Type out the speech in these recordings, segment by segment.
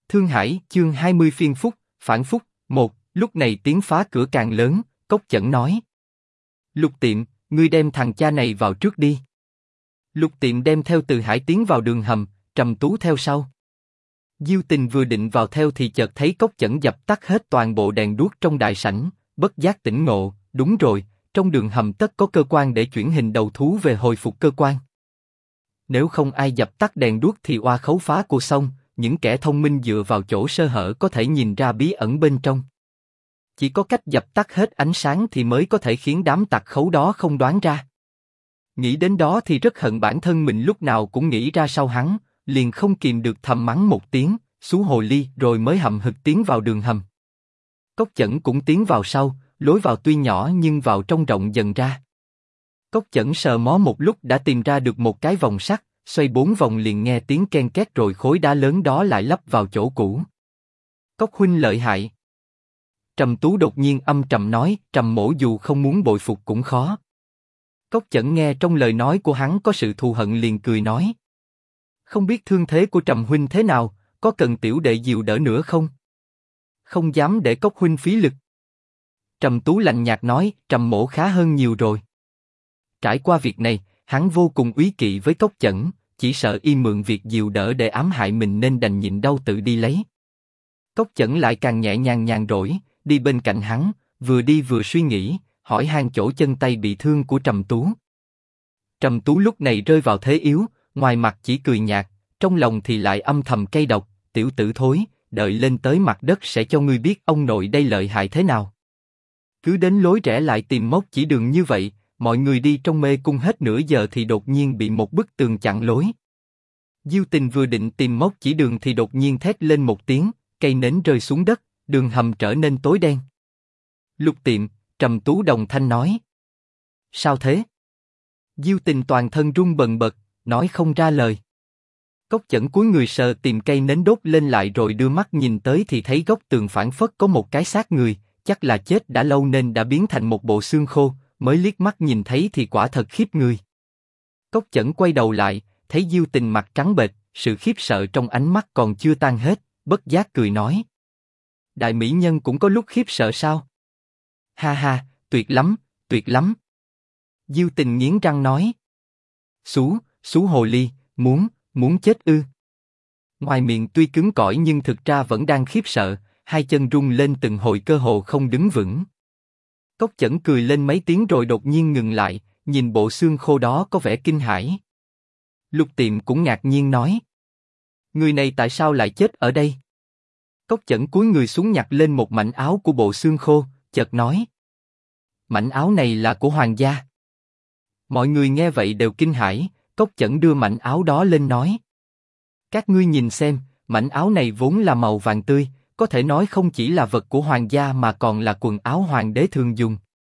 Thương Hải, chương 20 phiên phúc, phản phúc, 1, lúc này tiếng phá cửa càng lớn, Cốc Chẩn nói. Lục Tiệm, ngươi đem thằng cha này vào trước đi. Lục Tiệm đem theo Từ Hải tiến vào đường hầm, Trầm Tú theo sau. Diêu Tình vừa định vào theo thì chợt thấy Cốc Chẩn dập tắt hết toàn bộ đèn đuốc trong đại sảnh, bất giác tỉnh ngộ, đúng rồi, trong đường hầm tất có cơ quan để chuyển hình đầu thú về hồi phục cơ quan. Nếu không ai dập tắt đèn đuốc thì oa khấu phá của xong, những kẻ thông minh dựa vào chỗ sơ hở có thể nhìn ra bí ẩn bên trong. Chỉ có cách dập tắt hết ánh sáng thì mới có thể khiến đám tặc khấu đó không đoán ra. Nghĩ đến đó thì rất hận bản thân mình lúc nào cũng nghĩ ra sau hắn, liền không kìm được thầm mắng một tiếng, xú hồ ly, rồi mới hậm hực tiến vào đường hầm. Cốc Chẩn cũng tiến vào sau, lối vào tuy nhỏ nhưng vào trong rộng dần ra. Cốc Chẩn sờ mó một lúc đã tìm ra được một cái vòng sắt, xoay 4 vòng liền nghe tiếng ken két rồi khối đá lớn đó lại lắp vào chỗ cũ. Cốc huynh lợi hại. Trầm Tú đột nhiên âm trầm nói, Trầm mỗ dù không muốn bội phục cũng khó. Cốc Chẩn nghe trong lời nói của hắn có sự thù hận liền cười nói. Không biết thương thế của Trầm huynh thế nào, có cần tiểu đệ dìu đỡ nữa không? Không dám để Cốc huynh phí lực. Trầm Tú lạnh nhạt nói, Trầm mỗ khá hơn nhiều rồi. Trải qua việc này, hắn vô cùng úy kỵ với Cốc Chẩn, chỉ sợ y mượn việc dìu đỡ để ám hại mình nên đành nhịn đau tự đi lấy. Cốc Chẩn lại càng nhẹ nhàng nhàn rỗi, đi bên cạnh hắn, vừa đi vừa suy nghĩ, hỏi han chỗ chân tay bị thương của Trầm Tú. Trầm Tú lúc này rơi vào thế yếu, ngoài mặt chỉ cười nhạt, trong lòng thì lại âm thầm cay độc, tiểu tử thối, đợi lên tới mặt đất sẽ cho ngươi biết ông nội đây lợi hại thế nào. Cứ đến lối rẽ lại tìm mốc chỉ đường như vậy, mọi người đi trong mê cung hết nửa giờ thì đột nhiên bị một bức tường chặn lối. Diêu Tình vừa định tìm mốc chỉ đường thì đột nhiên thét lên một tiếng, cây nến rơi xuống đất, đường hầm trở nên tối đen. Lục Tiệm, Trầm Tú đồng thanh nói. Sao thế? Diêu Tình toàn thân run bần bật, nói không ra lời. Cốc Chẩn cúi người sờ tìm cây nến đốt lên lại rồi đưa mắt nhìn tới thì thấy góc tường phảng phất có một cái xác người, chắc là chết đã lâu nên đã biến thành một bộ xương khô, mới liếc mắt nhìn thấy thì quả thật khiếp người. Cốc Chẩn quay đầu lại, thấy Diêu Tình mặt trắng bệch, sự khiếp sợ trong ánh mắt còn chưa tan hết, bất giác cười nói. Đại mỹ nhân cũng có lúc khiếp sợ sao? Ha ha, tuyệt lắm, tuyệt lắm. Diêu Tình nghiến răng nói. Xú hồ ly, muốn chết ư? Ngoài miệng tuy cứng cỏi nhưng thực ra vẫn đang khiếp sợ, hai chân rung lên từng hồi cơ hồ không đứng vững. Cốc Chẩn cười lên mấy tiếng rồi đột nhiên ngừng lại, nhìn bộ xương khô đó có vẻ kinh hãi. Lục Tiệm cũng ngạc nhiên nói. Người này tại sao lại chết ở đây? Cốc Chẩn cúi người xuống nhặt lên một mảnh áo của bộ xương khô, chợt nói. Mảnh áo này là của hoàng gia. Mọi người nghe vậy đều kinh hãi, Cốc Chẩn đưa mảnh áo đó lên nói. Các ngươi nhìn xem, mảnh áo này vốn là màu vàng tươi, có thể nói không chỉ là vật của hoàng gia mà còn là quần áo hoàng đế thường dùng.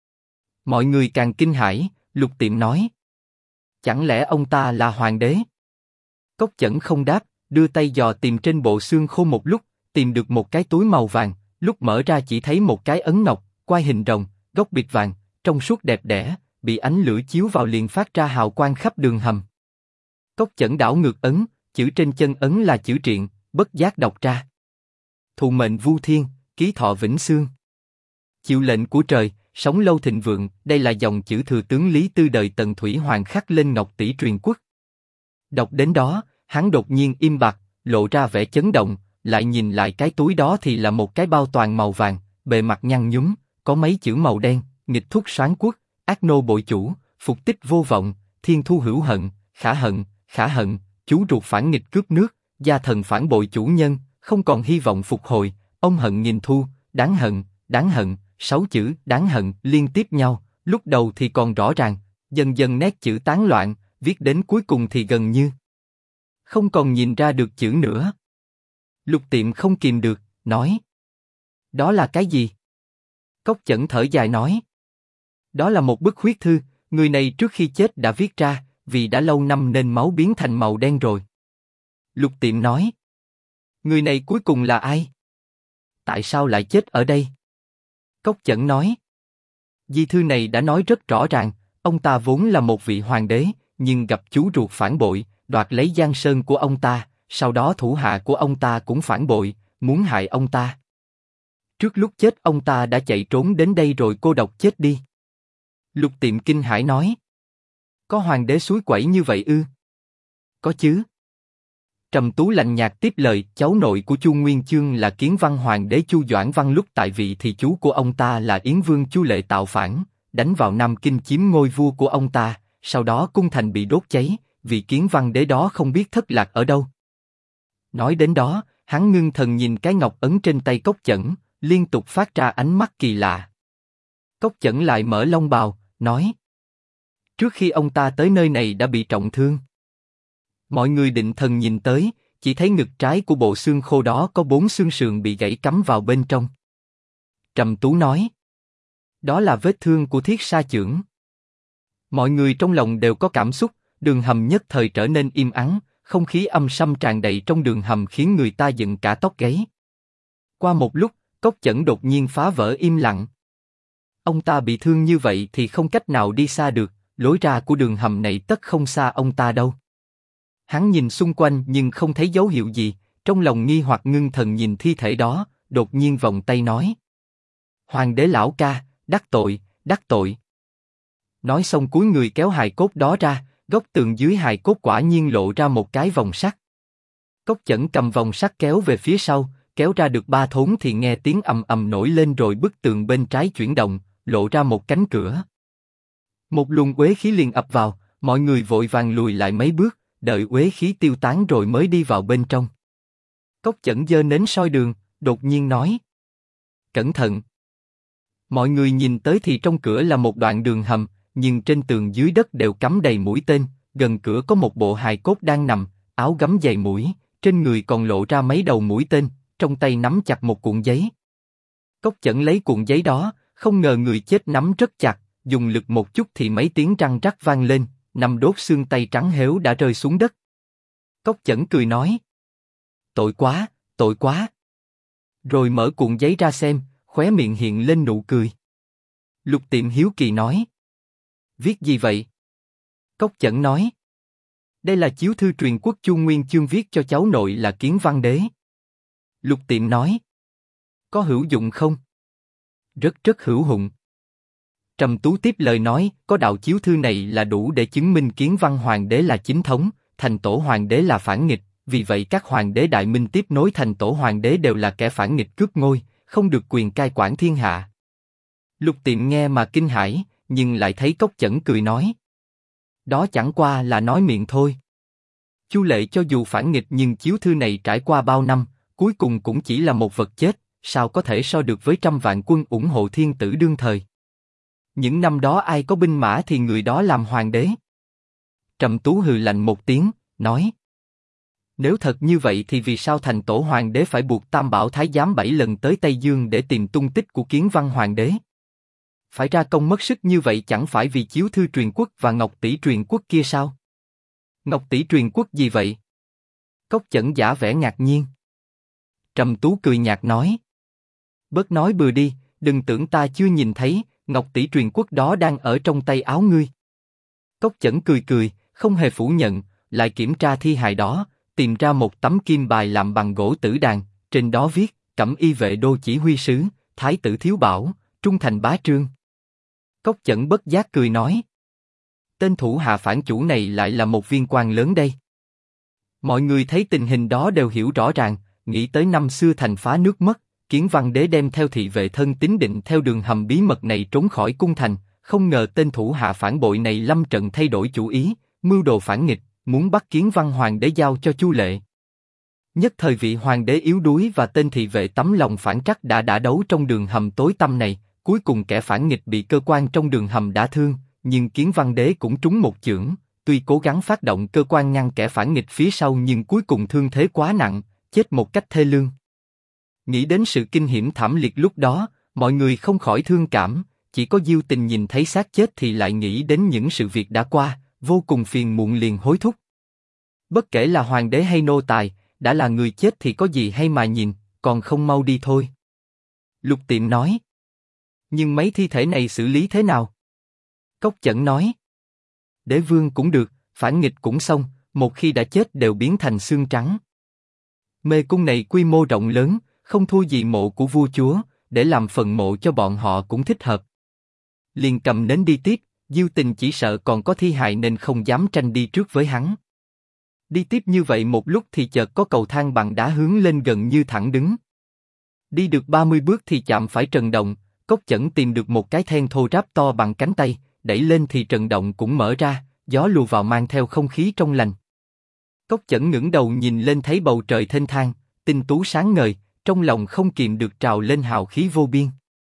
Mọi người càng kinh hãi, Lục Tiệm nói. Chẳng lẽ ông ta là hoàng đế? Cốc Chẩn không đáp, đưa tay dò tìm trên bộ xương khô một lúc, tìm được một cái túi màu vàng, lúc mở ra chỉ thấy một cái ấn ngọc, quai hình rồng, góc bịt vàng, trong suốt đẹp đẽ, bị ánh lửa chiếu vào liền phát ra hào quang khắp đường hầm. Cốc Chẩn đảo ngược ấn, chữ trên chân ấn là chữ triện, bất giác đọc ra. Thụ mệnh vu thiên, ký thọ vĩnh xương. Chịu lệnh của trời, sống lâu thịnh vượng, đây là dòng chữ thừa tướng Lý Tư đời Tần Thủy Hoàng khắc lên ngọc tỷ truyền quốc. Đọc đến đó, hắn đột nhiên im bặt, lộ ra vẻ chấn động, lại nhìn lại cái túi đó thì là một cái bao toàn màu vàng, bề mặt nhăn nhúm, có mấy chữ màu đen, nghịch thúc soán quốc, ác nô bội chủ, phục tích vô vọng, thiên thu hữu hận, khả hận, chú ruột phản nghịch cướp nước, gia thần phản bội chủ nhân, không còn hy vọng phục hồi, ông hận nghìn thu, đáng hận, 6 chữ đáng hận liên tiếp nhau, lúc đầu thì còn rõ ràng, dần dần nét chữ tán loạn, viết đến cuối cùng thì gần như không còn nhìn ra được chữ nữa. Lục Tiệm không kìm được, nói. Đó là cái gì? Cốc Chẩn thở dài nói. Đó là một bức huyết thư, người này trước khi chết đã viết ra, vì đã lâu năm nên máu biến thành màu đen rồi. Lục Tiệm nói. Người này cuối cùng là ai? Tại sao lại chết ở đây? Cốc Chẩn nói. Di thư này đã nói rất rõ ràng, ông ta vốn là một vị hoàng đế, nhưng gặp chú ruột phản bội, đoạt lấy giang sơn của ông ta, sau đó thủ hạ của ông ta cũng phản bội, muốn hại ông ta. Trước lúc chết ông ta đã chạy trốn đến đây rồi cô độc chết đi. Lục Tiệm kinh hãi nói. Có hoàng đế suối quẩy như vậy ư? Có chứ. Trầm Tú lạnh nhạt tiếp lời, cháu nội của Chu Nguyên Chương là Kiến Văn Hoàng đế Chu Doãn Văn, lúc tại vị thì chú của ông ta là Yến Vương Chu Lệ tạo phản, đánh vào Nam Kinh chiếm ngôi vua của ông ta, sau đó cung thành bị đốt cháy, vị Kiến Văn đế đó không biết thất lạc ở đâu. Nói đến đó, hắn ngưng thần nhìn cái ngọc ấn trên tay Cốc Chẩn, liên tục phát ra ánh mắt kỳ lạ. Cốc Chẩn lại mở long bào, nói: Trước khi ông ta tới nơi này đã bị trọng thương. Mọi người định thần nhìn tới, chỉ thấy ngực trái của bộ xương khô đó có 4 xương sườn bị gãy cắm vào bên trong. Trầm Tú nói: Đó là vết thương của Thiết Sa chưởng. Mọi người trong lòng đều có cảm xúc, đường hầm nhất thời trở nên im ắng, không khí âm sâm tràn đầy trong đường hầm khiến người ta dựng cả tóc gáy. Qua một lúc, Cốc Chẩn đột nhiên phá vỡ im lặng. Ông ta bị thương như vậy thì không cách nào đi xa được, lối ra của đường hầm này tất không xa ông ta đâu. Hắn nhìn xung quanh nhưng không thấy dấu hiệu gì, trong lòng nghi hoặc ngưng thần nhìn thi thể đó, đột nhiên vòng tay nói: Hoàng đế lão ca, đắc tội, đắc tội. Nói xong cúi người kéo hài cốt đó ra, góc tường dưới hài cốt quả nhiên lộ ra một cái vòng sắt. Cốc Chẩn cầm vòng sắt kéo về phía sau, kéo ra được 3 thốn thì nghe tiếng ầm ầm nổi lên rồi bức tường bên trái chuyển động, lộ ra một cánh cửa. Một luồng uế khí liền ập vào, mọi người vội vàng lùi lại mấy bước, đợi uế khí tiêu tán rồi mới đi vào bên trong. Cốc Chẩn giơ nến soi đường, đột nhiên nói: Cẩn thận! Mọi người nhìn tới thì trong cửa là một đoạn đường hầm, nhưng trên tường dưới đất đều cắm đầy mũi tên, gần cửa có một bộ hài cốt đang nằm, áo gấm dày mũi, trên người còn lộ ra mấy đầu mũi tên, trong tay nắm chặt một cuộn giấy. Cốc Chẩn lấy cuộn giấy đó, không ngờ người chết nắm rất chặt, dùng lực một chút thì mấy tiếng răng rắc vang lên, 5 đốt xương tay trắng héo đã rơi xuống đất. Cốc Chẩn cười nói: Tội quá, tội quá. Rồi mở cuộn giấy ra xem, khóe miệng hiện lên nụ cười. Lục Tiệm hiếu kỳ nói: Viết gì vậy? Cốc Chẩn nói: Đây là chiếu thư truyền quốc Chu Nguyên Chương viết cho cháu nội là Kiến Văn đế. Lục Tiệm nói: Có hữu dụng không? Rất hữu dụng. Trầm Tú tiếp lời nói: Có đạo chiếu thư này là đủ để chứng minh Kiến Văn Hoàng đế là chính thống, Thành Tổ Hoàng đế là phản nghịch, vì vậy các hoàng đế đại minh tiếp nối Thành Tổ Hoàng đế đều là kẻ phản nghịch cướp ngôi, không được quyền cai quản thiên hạ. Lục Tiệm nghe mà kinh hãi, nhưng lại thấy Cốc Chẩn cười nói: Đó chẳng qua là nói miệng thôi. Chu Lệ cho dù phản nghịch nhưng chiếu thư này trải qua bao năm, cuối cùng cũng chỉ là một vật chết, sao có thể so được với 100 vạn quân ủng hộ thiên tử đương thời. Những năm đó ai có binh mã thì người đó làm hoàng đế. Trầm Tú hừ lạnh một tiếng, nói: Nếu thật như vậy thì vì sao Thành Tổ Hoàng đế phải buộc Tam Bảo Thái giám 7 lần tới Tây Dương để tìm tung tích của Kiến Văn Hoàng đế? Phải ra công mất sức như vậy chẳng phải vì chiếu thư truyền quốc và ngọc tỷ truyền quốc kia sao? Ngọc tỷ truyền quốc gì vậy? Cốc Chẩn giả vẻ ngạc nhiên. Trầm Tú cười nhạt nói: Bớt nói bừa đi, đừng tưởng ta chưa nhìn thấy, ngọc tỷ truyền quốc đó đang ở trong tay áo ngươi. Cốc Chẩn cười cười, không hề phủ nhận, lại kiểm tra thi hài đó, tìm ra một tấm kim bài làm bằng gỗ tử đàn, trên đó viết: Cẩm y vệ đô chỉ huy sứ, Thái tử Thiếu Bảo, trung thành bá trương. Cốc Chẩn bất giác cười nói: Tên thủ hạ phản chủ này lại là một viên quan lớn đây. Mọi người thấy tình hình đó đều hiểu rõ ràng, nghĩ tới năm xưa thành phá nước mất, Kiến Văn đế đem theo thị vệ thân tín định theo đường hầm bí mật này trốn khỏi cung thành, không ngờ tên thủ hạ phản bội này lâm trận thay đổi chủ ý, mưu đồ phản nghịch, muốn bắt Kiến Văn Hoàng đế giao cho Chu Lệ. Nhất thời vị hoàng đế yếu đuối và tên thị vệ tấm lòng phản trắc đã đấu trong đường hầm tối tăm này, cuối cùng kẻ phản nghịch bị cơ quan trong đường hầm đả thương, nhưng Kiến Văn đế cũng trúng một chưởng, tuy cố gắng phát động cơ quan ngăn kẻ phản nghịch phía sau nhưng cuối cùng thương thế quá nặng, chết một cách thê lương. Nghĩ đến sự kinh hiểm thảm liệt lúc đó, mọi người không khỏi thương cảm, chỉ có Diêu Tình nhìn thấy xác chết thì lại nghĩ đến những sự việc đã qua, vô cùng phiền muộn liền hối thúc. Bất kể là hoàng đế hay nô tài, đã là người chết thì có gì hay mà nhìn, còn không mau đi thôi. Lục Tiệm nói: Nhưng mấy thi thể này xử lý thế nào? Cốc Chẩn nói: Đế vương cũng được, phản nghịch cũng xong, một khi đã chết đều biến thành xương trắng. Mê cung này quy mô rộng lớn, không thua gì mộ của vua chúa, để làm phần mộ cho bọn họ cũng thích hợp. Liền cầm nến đi tiếp, Diêu Tình chỉ sợ còn có thi hài nên không dám tranh đi trước với hắn. Đi tiếp như vậy một lúc thì chợt có cầu thang bằng đá hướng lên gần như thẳng đứng. Đi được 30 bước thì chạm phải trần động, Cốc Chẩn tìm được một cái then thô ráp to bằng cánh tay, đẩy lên thì trần động cũng mở ra, gió lùa vào mang theo không khí trong lành. Cốc Chẩn ngẩng đầu nhìn lên thấy bầu trời thênh thang, tinh tú sáng ngời, trong lòng không kìm được trào lên hào khí vô biên.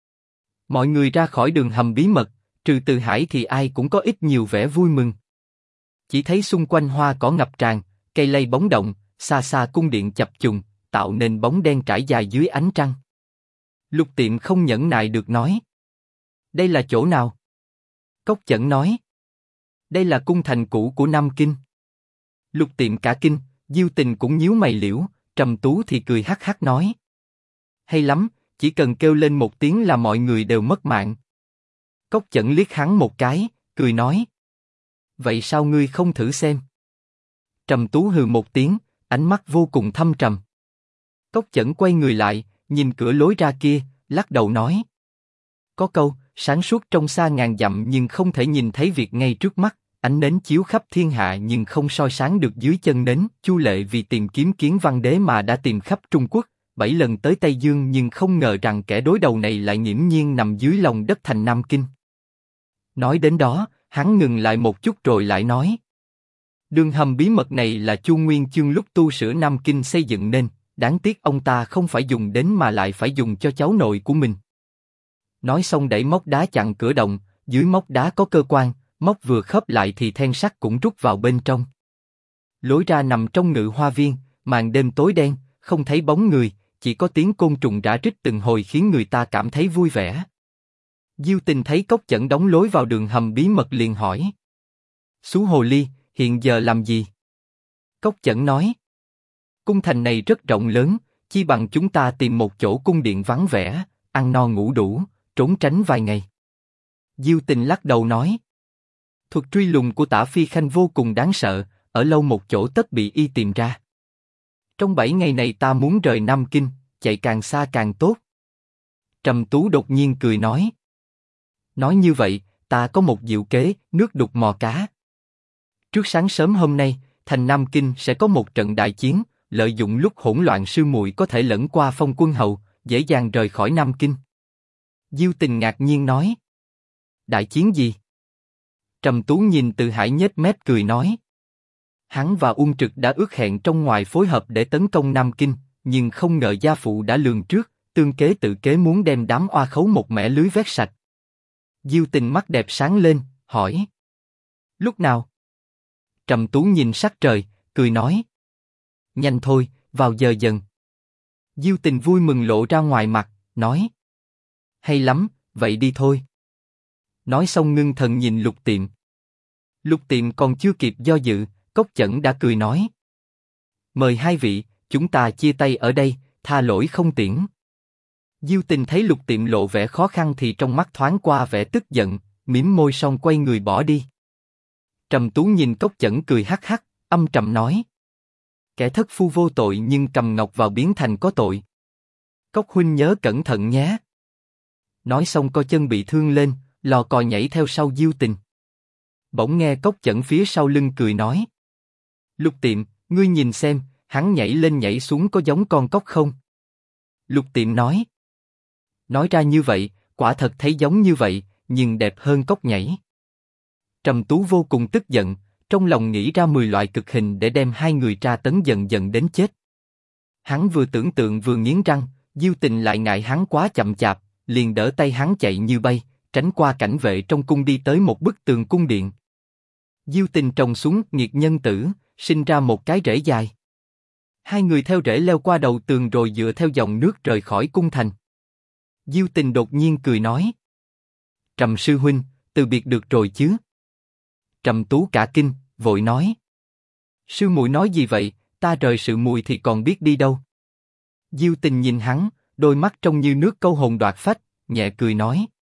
Mọi người ra khỏi đường hầm bí mật, trừ Từ Hải thì ai cũng có ít nhiều vẻ vui mừng. Chỉ thấy xung quanh hoa cỏ ngập tràn, cây lay bóng động, xa xa cung điện chập trùng, tạo nên bóng đen trải dài dưới ánh trăng. Lục Tiệm không nhẫn nại được nói: đây là chỗ nào? Cốc Chẩn nói: đây là cung thành cũ của Nam Kinh. Lục Tiệm cả kinh, Diêu Tình cũng nhíu mày liễu, Trầm Tú thì cười hắc hắc nói: hay lắm, chỉ cần kêu lên một tiếng là mọi người đều mất mạng. Cốc Chẩn liếc hắn một cái, cười nói: vậy sao ngươi không thử xem? Trầm Tú hừ một tiếng, ánh mắt vô cùng thâm trầm. Cốc Chẩn quay người lại, nhìn cửa lối ra kia, lắc đầu nói: có câu, sáng suốt trong xa ngàn dặm nhưng không thể nhìn thấy việc ngay trước mắt, ánh nến chiếu khắp thiên hạ nhưng không soi sáng được dưới chân nến. Chu Lệ vì tìm kiếm Kiến Văn Đế mà đã tìm khắp Trung Quốc, 7 lần tới Tây Dương nhưng không ngờ rằng kẻ đối đầu này lại nghiễm nhiên nằm dưới lòng đất thành Nam Kinh. Nói đến đó, hắn ngừng lại một chút rồi lại nói: đường hầm bí mật này là Chu Nguyên Chương lúc tu sửa Nam Kinh xây dựng nên, đáng tiếc ông ta không phải dùng đến mà lại phải dùng cho cháu nội của mình. Nói xong đẩy móc đá chặn cửa động, dưới móc đá có cơ quan, móc vừa khớp lại thì then sắt cũng rút vào bên trong. Lối ra nằm trong Ngự Hoa Viên, màn đêm tối đen, không thấy bóng người, chỉ có tiếng côn trùng rã rít từng hồi khiến người ta cảm thấy vui vẻ. Diêu Tình thấy Cốc Chẩn đóng lối vào đường hầm bí mật liền hỏi: Xú hồ ly, hiện giờ làm gì? Cốc Chẩn nói: cung thành này rất rộng lớn, chi bằng chúng ta tìm một chỗ cung điện vắng vẻ, ăn no ngủ đủ, trốn tránh vài ngày. Diêu Tình lắc đầu nói: thuật truy lùng của Tả Phi Khanh vô cùng đáng sợ, ở lâu một chỗ tất bị y tìm ra. Trong 7 ngày này ta muốn rời Nam Kinh, chạy càng xa càng tốt. Trầm Tú đột nhiên cười nói: nói như vậy, ta có một diệu kế, nước đục mò cá. Trước sáng sớm hôm nay, thành Nam Kinh sẽ có một trận đại chiến, lợi dụng lúc hỗn loạn sư muội có thể lẫn qua Phong Quân Hầu, dễ dàng rời khỏi Nam Kinh. Diêu Tình ngạc nhiên nói: đại chiến gì? Trầm Tú nhìn Từ Hải nhếch mép cười nói: hắn và Ung Trực đã ước hẹn trong ngoài phối hợp để tấn công Nam Kinh, nhưng không ngờ gia phụ đã lường trước, tương kế tự kế muốn đem đám oa khấu một mẻ lưới vét sạch. Diêu Tình mắt đẹp sáng lên, hỏi: lúc nào? Trầm Tú nhìn sắc trời, cười nói: nhanh thôi, vào giờ dần. Diêu Tình vui mừng lộ ra ngoài mặt, nói: hay lắm, vậy đi thôi. Nói xong ngưng thần nhìn Lục Tiệm. Lục Tiệm còn chưa kịp do dự, Cốc Chẩn đã cười nói: mời hai vị, chúng ta chia tay ở đây, tha lỗi không tiễn. Diêu Tình thấy Lục Tiệm lộ vẻ khó khăn thì trong mắt thoáng qua vẻ tức giận, mím môi xong quay người bỏ đi. Trầm Tú nhìn Cốc Chẩn cười hắc hắc, âm trầm nói: kẻ thất phu vô tội nhưng cầm ngọc vào biến thành có tội. Cốc huynh nhớ cẩn thận nhé. Nói xong co chân bị thương lên, lò cò nhảy theo sau Diêu Tình. Bỗng nghe Cốc Chẩn phía sau lưng cười nói: Lục Tiệm, ngươi nhìn xem, hắn nhảy lên nhảy xuống có giống con cóc không? Lục Tiệm nói: nói ra như vậy, quả thật thấy giống như vậy, nhưng đẹp hơn cóc nhảy. Trầm Tú vô cùng tức giận, trong lòng nghĩ ra 10 loại cực hình để đem hai người tra tấn dần dần đến chết. Hắn vừa tưởng tượng vừa nghiến răng, Diêu Tình lại ngại hắn quá chậm chạp, liền đỡ tay hắn chạy như bay, tránh qua cảnh vệ trong cung đi tới một bức tường cung điện. Diêu Tình trồng xuống nghiệt nhân tử, sinh ra một cái rễ dài. Hai người theo rễ leo qua đầu tường rồi dựa theo dòng nước rời khỏi cung thành. Diêu Tình đột nhiên cười nói: Trầm sư huynh, từ biệt được rồi chứ? Trầm Tú cả kinh, vội nói: sư muội nói gì vậy, ta rời sự muội thì còn biết đi đâu. Diêu Tình nhìn hắn, đôi mắt trông như nước câu hồn đoạt phách, nhẹ cười nói: